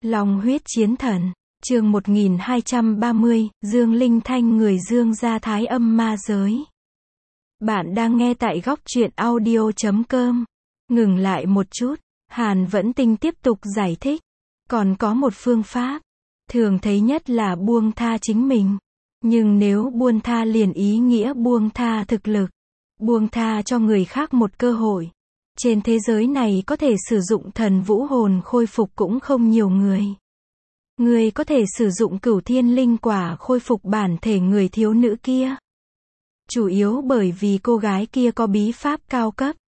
Long huyết chiến thần, chương 1230, Dương Linh Thanh người Dương gia thái âm ma giới. Bạn đang nghe tại góc truyện audio.com. Ngừng lại một chút, Hàn Vẫn Tinh tiếp tục giải thích. Còn có một phương pháp, thường thấy nhất là buông tha chính mình. Nhưng nếu buông tha liền ý nghĩa buông tha thực lực, buông tha cho người khác một cơ hội. Trên thế giới này có thể sử dụng thần vũ hồn khôi phục cũng không nhiều người. Người có thể sử dụng cửu thiên linh quả khôi phục bản thể người thiếu nữ kia. Chủ yếu bởi vì cô gái kia có bí pháp cao cấp.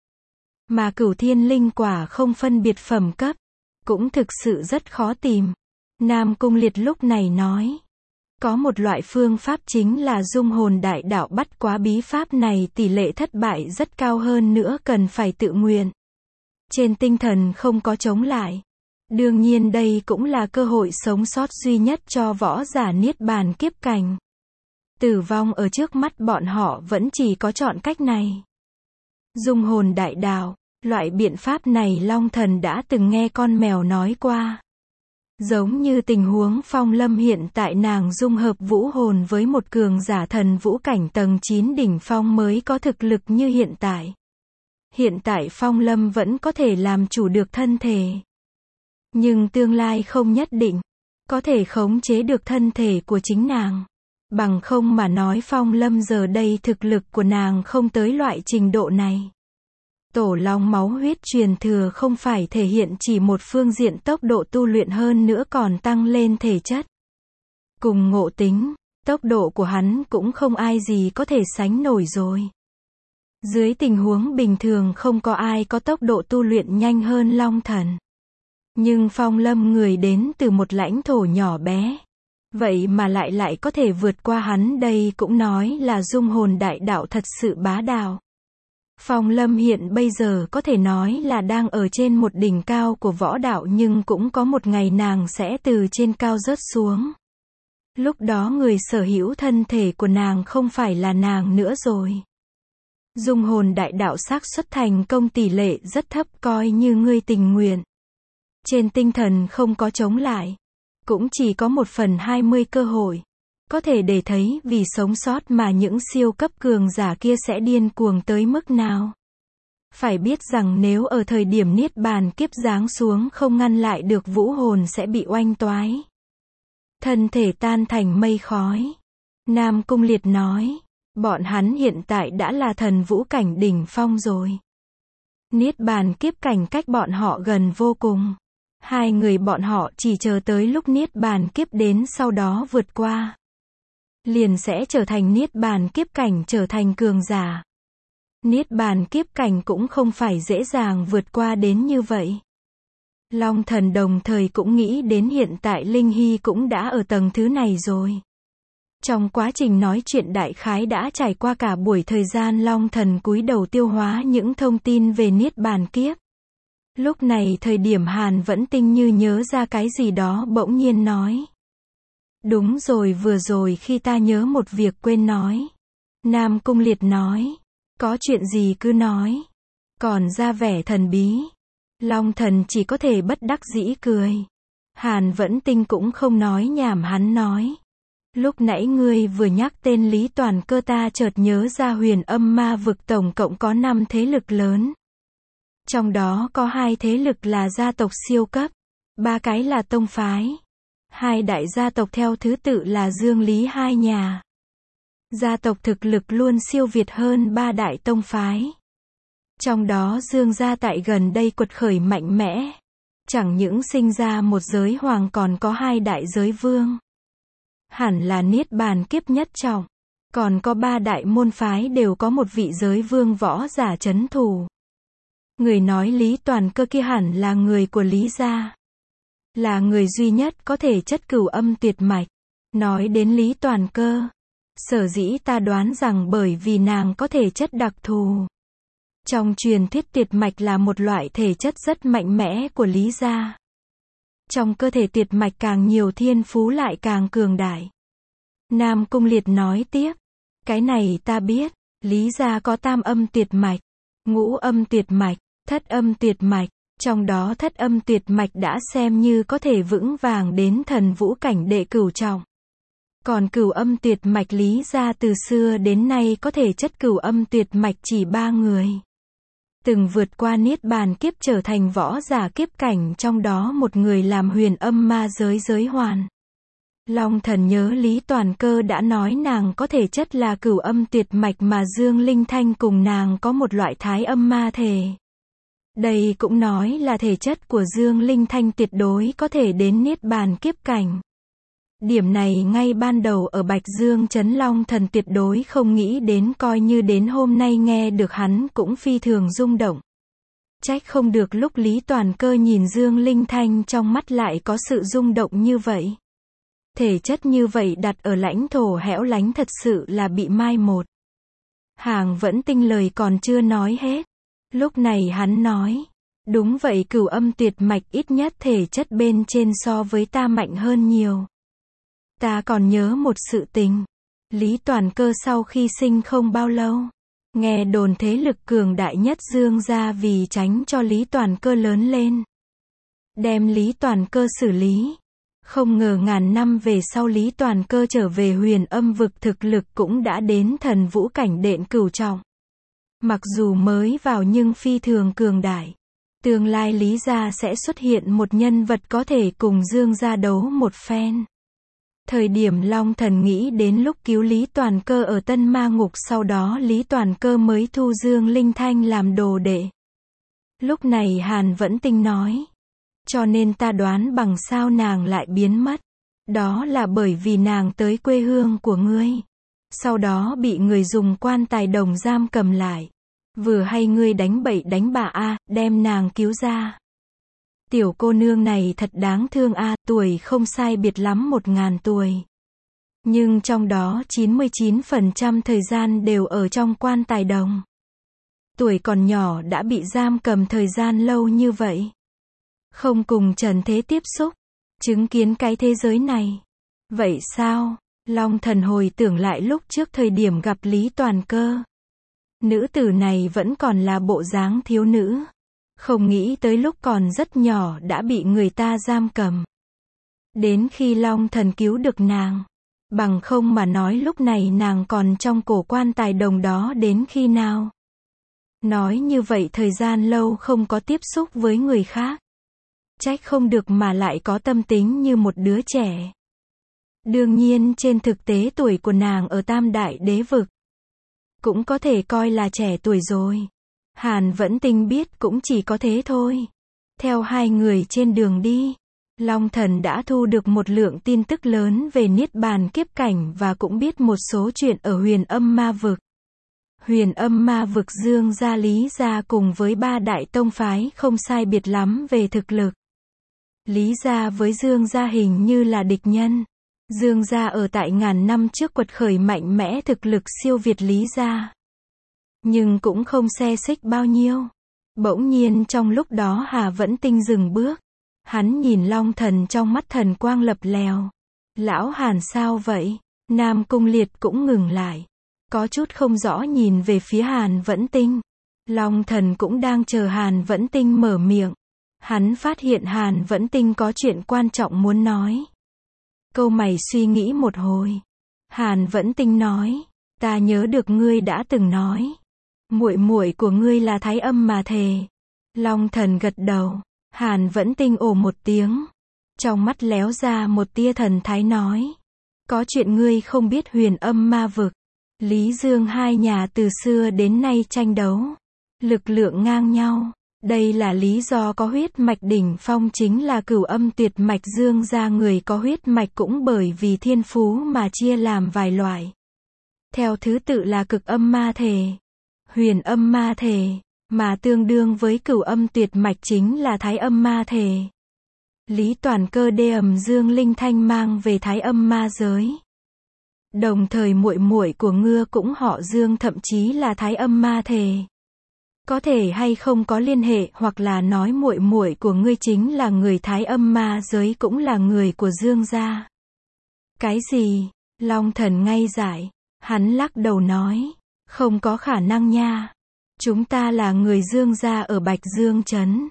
Mà cửu thiên linh quả không phân biệt phẩm cấp. Cũng thực sự rất khó tìm. Nam Cung Liệt lúc này nói. Có một loại phương pháp chính là dung hồn đại đạo bắt quá bí pháp này tỷ lệ thất bại rất cao hơn nữa cần phải tự nguyện. Trên tinh thần không có chống lại. Đương nhiên đây cũng là cơ hội sống sót duy nhất cho võ giả niết bàn kiếp cảnh. Tử vong ở trước mắt bọn họ vẫn chỉ có chọn cách này. Dung hồn đại đạo, loại biện pháp này Long Thần đã từng nghe con mèo nói qua. Giống như tình huống Phong Lâm hiện tại nàng dung hợp vũ hồn với một cường giả thần vũ cảnh tầng 9 đỉnh phong mới có thực lực như hiện tại. Hiện tại Phong Lâm vẫn có thể làm chủ được thân thể. Nhưng tương lai không nhất định, có thể khống chế được thân thể của chính nàng. Bằng không mà nói Phong Lâm giờ đây thực lực của nàng không tới loại trình độ này. Tổ long máu huyết truyền thừa không phải thể hiện chỉ một phương diện tốc độ tu luyện hơn nữa còn tăng lên thể chất. Cùng ngộ tính, tốc độ của hắn cũng không ai gì có thể sánh nổi rồi. Dưới tình huống bình thường không có ai có tốc độ tu luyện nhanh hơn Long Thần. Nhưng Phong Lâm người đến từ một lãnh thổ nhỏ bé. Vậy mà lại có thể vượt qua hắn đây cũng nói là dung hồn đại đạo thật sự bá đạo. Phong Lâm hiện bây giờ có thể nói là đang ở trên một đỉnh cao của võ đạo nhưng cũng có một ngày nàng sẽ từ trên cao rớt xuống. Lúc đó người sở hữu thân thể của nàng không phải là nàng nữa rồi. Dung hồn đại đạo xác suất thành công tỷ lệ rất thấp coi như ngươi tình nguyện. Trên tinh thần không có chống lại. Cũng chỉ có 1/20 cơ hội. Có thể để thấy vì sống sót mà những siêu cấp cường giả kia sẽ điên cuồng tới mức nào. Phải biết rằng nếu ở thời điểm niết bàn kiếp giáng xuống không ngăn lại được vũ hồn sẽ bị oanh toái. Thân thể tan thành mây khói. Nam Cung Liệt nói. Bọn hắn hiện tại đã là thần vũ cảnh đỉnh phong rồi. Niết bàn kiếp cảnh cách bọn họ gần vô cùng. Hai người bọn họ chỉ chờ tới lúc niết bàn kiếp đến sau đó vượt qua. Liền sẽ trở thành niết bàn kiếp cảnh trở thành cường giả. Niết bàn kiếp cảnh cũng không phải dễ dàng vượt qua đến như vậy. Long Thần đồng thời cũng nghĩ đến hiện tại Linh Hy cũng đã ở tầng thứ này rồi. Trong quá trình nói chuyện đại khái đã trải qua cả buổi thời gian Long Thần cúi đầu tiêu hóa những thông tin về niết bàn kiếp. Lúc này thời điểm Hàn Vẫn Tinh như nhớ ra cái gì đó bỗng nhiên nói. Đúng rồi vừa rồi khi ta nhớ một việc quên nói. Nam Cung Liệt nói. Có chuyện gì cứ nói. Còn ra vẻ thần bí. Long Thần chỉ có thể bất đắc dĩ cười. Hàn Vẫn Tinh cũng không nói nhảm hắn nói. Lúc nãy ngươi vừa nhắc tên Lý Toàn Cơ ta chợt nhớ ra Huyền Âm Ma vực tổng cộng có 5 thế lực lớn. Trong đó có 2 thế lực là gia tộc siêu cấp, 3 cái là tông phái. 2 đại gia tộc theo thứ tự là Dương Lý hai nhà. Gia tộc thực lực luôn siêu việt hơn 3 đại tông phái. Trong đó Dương gia tại gần đây quật khởi mạnh mẽ. Chẳng những sinh ra một giới hoàng còn có 2 đại giới vương. Hẳn là niết bàn kiếp nhất trọng. Còn có 3 đại môn phái đều có một vị giới vương võ giả trấn thủ. Người nói Lý Toàn Cơ kia hẳn là người của Lý gia. Là người duy nhất có thể chất cửu âm tuyệt mạch. Nói đến Lý Toàn Cơ. Sở dĩ ta đoán rằng bởi vì nàng có thể chất đặc thù. Trong truyền thuyết tuyệt mạch là một loại thể chất rất mạnh mẽ của Lý gia. Trong cơ thể tuyệt mạch càng nhiều thiên phú lại càng cường đại. Nam Cung Liệt nói tiếp. Cái này ta biết. Lý gia có tam âm tuyệt mạch, ngũ âm tuyệt mạch, thất âm tuyệt mạch, Trong đó Thất Âm Tuyệt Mạch đã xem như có thể vững vàng đến thần vũ cảnh đệ cửu trọng. Còn Cửu Âm Tuyệt Mạch Lý gia từ xưa đến nay có thể chất Cửu Âm Tuyệt Mạch chỉ 3 người. Từng vượt qua niết bàn kiếp trở thành võ giả kiếp cảnh, trong đó một người làm Huyền Âm Ma giới giới hoàn. Long Thần nhớ Lý Toàn Cơ đã nói nàng có thể chất là Cửu Âm Tuyệt Mạch mà Dương Linh Thanh cùng nàng có một loại Thái Âm Ma thể. Đây cũng nói là thể chất của Dương Linh Thanh tuyệt đối có thể đến niết bàn kiếp cảnh. Điểm này ngay ban đầu ở Bạch Dương Trấn Long Thần tuyệt đối không nghĩ đến, coi như đến hôm nay nghe được hắn cũng phi thường rung động. Trách không được lúc Lý Toàn Cơ nhìn Dương Linh Thanh trong mắt lại có sự rung động như vậy. Thể chất như vậy đặt ở lãnh thổ hẻo lánh thật sự là bị mai một. Hàng Vẫn Tinh lời còn chưa nói hết. Lúc này hắn nói, đúng vậy, Cửu Âm Tuyệt Mạch ít nhất thể chất bên trên so với ta mạnh hơn nhiều. Ta còn nhớ một sự tình. Lý Toàn Cơ sau khi sinh không bao lâu, nghe đồn thế lực cường đại nhất Dương gia vì tránh cho Lý Toàn Cơ lớn lên, đem Lý Toàn Cơ xử lý. Không ngờ ngàn năm về sau Lý Toàn Cơ trở về Huyền Âm vực, thực lực cũng đã đến thần vũ cảnh đệ cửu trọng. Mặc dù mới vào nhưng phi thường cường đại. Tương lai Lý gia sẽ xuất hiện một nhân vật có thể cùng Dương gia đấu một phen. Thời điểm Long Thần nghĩ đến lúc cứu Lý Toàn Cơ ở Tân Ma Ngục, sau đó Lý Toàn Cơ mới thu Dương Linh Thanh làm đồ đệ. Lúc này Hàn Vẫn Tinh nói, cho nên ta đoán bằng sao nàng lại biến mất. Đó là bởi vì nàng tới quê hương của ngươi. Sau đó bị người dùng quan tài đồng giam cầm lại. Vừa hay ngươi đánh bậy đánh bạ đem nàng cứu ra. Tiểu cô nương này thật đáng thương tuổi không sai biệt lắm 1000 tuổi. Nhưng trong đó 99% thời gian đều ở trong quan tài đồng. Tuổi còn nhỏ đã bị giam cầm thời gian lâu như vậy. Không cùng trần thế tiếp xúc, chứng kiến cái thế giới này. Vậy sao? Long Thần hồi tưởng lại lúc trước thời điểm gặp Lý Toàn Cơ. Nữ tử này vẫn còn là bộ dáng thiếu nữ. Không nghĩ tới lúc còn rất nhỏ đã bị người ta giam cầm. Đến khi Long Thần cứu được nàng. Bằng không mà nói lúc này nàng còn trong cổ quan tài đồng đó đến khi nào? Nói như vậy thời gian lâu không có tiếp xúc với người khác. Trách không được mà lại có tâm tính như một đứa trẻ. Đương nhiên trên thực tế tuổi của nàng ở Tam Đại Đế Vực cũng có thể coi là trẻ tuổi rồi. Hàn Vẫn Tinh biết cũng chỉ có thế thôi. Theo hai người trên đường đi, Long Thần đã thu được một lượng tin tức lớn về niết bàn kiếp cảnh và cũng biết một số chuyện ở Huyền Âm Ma vực. Huyền Âm Ma vực Dương gia Lý gia cùng với 3 đại tông phái không sai biệt lắm về thực lực. Lý gia với Dương gia hình như là địch nhân. Dương gia ở tại ngàn năm trước quật khởi mạnh mẽ, thực lực siêu việt Lý gia. Nhưng cũng không xe xích bao nhiêu. Bỗng nhiên trong lúc đó Hà Vẫn Tinh dừng bước. Hắn nhìn Long Thần trong mắt thần quang lập lèo. Lão Hàn sao vậy? Nam Cung Liệt cũng ngừng lại. Có chút không rõ nhìn về phía Hàn Vẫn Tinh. Long Thần cũng đang chờ Hàn Vẫn Tinh mở miệng. Hắn phát hiện Hàn Vẫn Tinh có chuyện quan trọng muốn nói. Câu mày suy nghĩ một hồi. Hàn Vẫn Tinh nói, ta nhớ được ngươi đã từng nói, muội muội của ngươi là Thái Âm Ma thể. Long Thần gật đầu. Hàn Vẫn Tinh ồ một tiếng, trong mắt léo ra một tia thần thái nói, có chuyện ngươi không biết. Huyền Âm Ma vực, Lý Dương hai nhà từ xưa đến nay tranh đấu, lực lượng ngang nhau. Đây là lý do có huyết mạch đỉnh phong chính là Cửu Âm Tuyệt Mạch. Dương gia người có huyết mạch cũng bởi vì thiên phú mà chia làm vài loại. Theo thứ tự là Cực Âm Ma thể, Huyền Âm Ma thể, mà tương đương với Cửu Âm Tuyệt Mạch chính là Thái Âm Ma thể. Lý Toàn Cơ Dương Linh Thanh mang về Thái Âm Ma giới. Đồng thời muội muội của ngươi cũng họ Dương, thậm chí là Thái Âm Ma thể. Có thể hay không có liên hệ, hoặc là nói muội muội của ngươi chính là người Thái Âm Ma giới, cũng là người của Dương gia. Cái gì? Long Thần ngay dại. Hắn lắc đầu nói, không có khả năng nha. Chúng ta là người Dương gia ở Bạch Dương Trấn.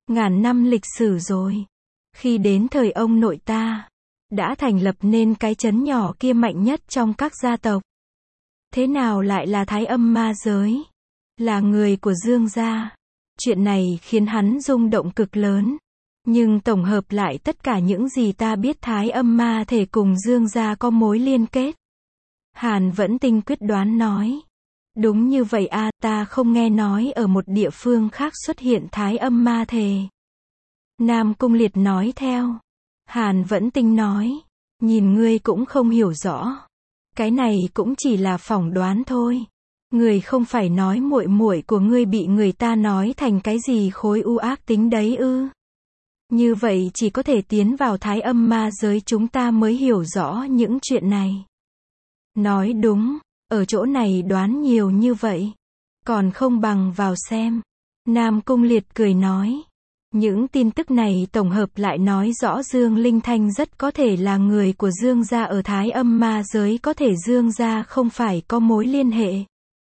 ngàn năm lịch sử rồi. Khi đến thời ông nội ta, đã thành lập nên cái trấn nhỏ kia mạnh nhất trong các gia tộc. Thế nào lại là Thái Âm ma giới? Là người của Dương gia. Chuyện này khiến hắn rung động cực lớn. Nhưng tổng hợp lại tất cả những gì ta biết, Thái Âm ma thể cùng Dương gia có mối liên kết. Hàn Vẫn Tinh quyết đoán nói. Đúng như vậy a, ta không nghe nói ở một địa phương khác xuất hiện Thái Âm ma thể. Nam Cung Liệt nói theo. Hàn Vẫn Tinh nói. Nhìn ngươi cũng không hiểu rõ. Cái này cũng chỉ là phỏng đoán thôi. Ngươi không phải nói muội muội của ngươi bị người ta nói thành cái gì khối u ác tính đấy ư? Như vậy chỉ có thể tiến vào Thái Âm ma giới chúng ta mới hiểu rõ những chuyện này. Nói đúng, ở chỗ này đoán nhiều như vậy. Còn không bằng vào xem. Nam Cung Liệt cười nói. Những tin tức này tổng hợp lại nói rõ Dương Linh Thanh rất có thể là người của Dương gia ở Thái Âm ma giới, có thể Dương gia không phải có mối liên hệ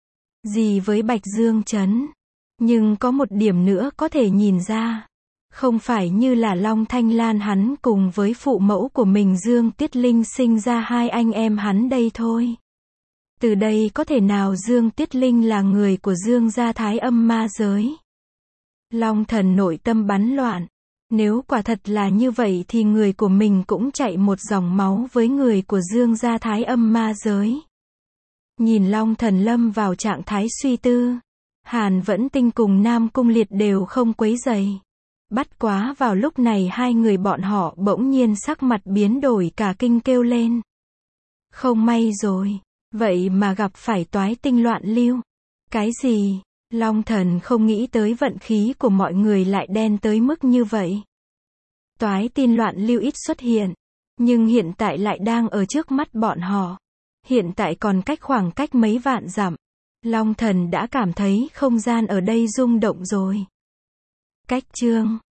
gì với Bạch Dương Trấn. Nhưng có một điểm nữa có thể nhìn ra. Không phải như là Long Thanh Lan hắn cùng với phụ mẫu của mình Dương Tiết Linh sinh ra hai anh em hắn đây thôi. Từ đây có thể nào Dương Tiết Linh là người của Dương gia Thái Âm ma giới? Long Thần nội tâm bắn loạn. Nếu quả thật là như vậy thì người của mình cũng chạy một dòng máu với người của Dương gia Thái Âm ma giới. Nhìn Long Thần lâm vào trạng thái suy tư. Hàn Vẫn Tinh cùng Nam Cung Liệt đều không quấy rầy. Bắt quá vào lúc này hai người bọn họ bỗng nhiên sắc mặt biến đổi, cả kinh kêu lên. Không may rồi. Vậy mà gặp phải toái tinh loạn lưu. Cái gì? Long Thần không nghĩ tới vận khí của mọi người lại đen tới mức như vậy. Toái tinh loạn lưu ít xuất hiện. Nhưng hiện tại lại đang ở trước mắt bọn họ. Hiện tại còn khoảng cách mấy vạn dặm. Long Thần đã cảm thấy không gian ở đây rung động rồi. Cách chương